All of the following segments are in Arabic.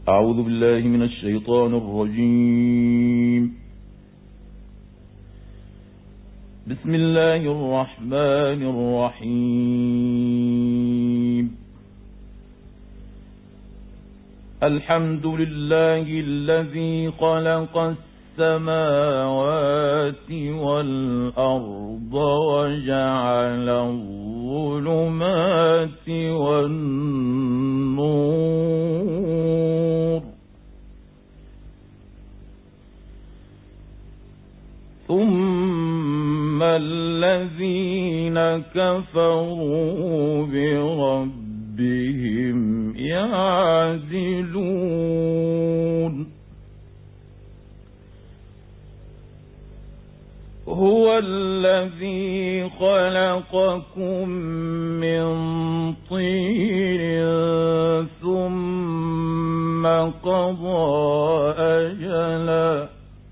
أعوذ بالله من الشيطان الرجيم. بسم الله الرحمن الرحيم. الحمد لله الذي خلق السماوات والأرض وجعل الظلمات والنور، ثم الذين كفروا بربهم يعدلون. هو الذي خلقكم من طين ثم قضى أجلا،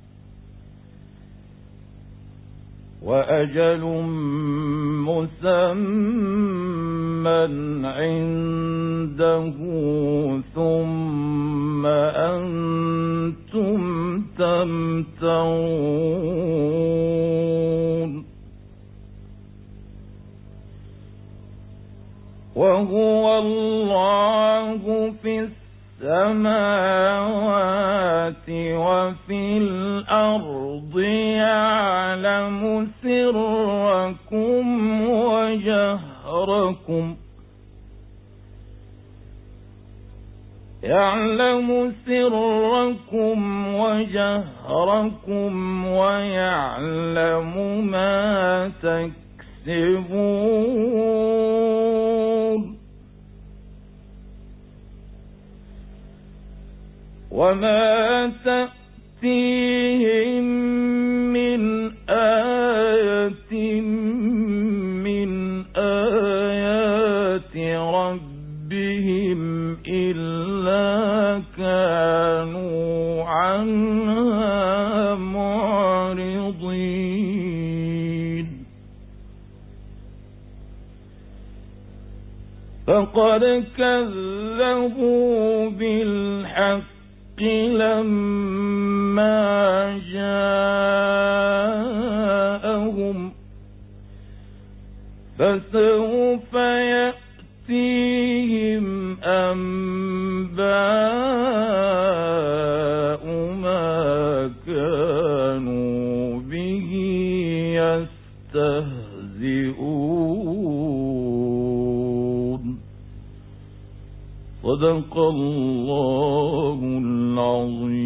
وأجل مسمى عنده، ثم أنتم تمترون. وهو الله في السماوات وفي الأرض، يعلم سركم وجهركم ويعلم ما تكسبون. وما تأتيهم من آية من آيات ربهم إلا كانوا عنها معرضين. فقد كذبوا بالحق لما جاءهم، فسوف يأتيهم أنباء ما كانوا به يستهزئون. صدق الله العظيم.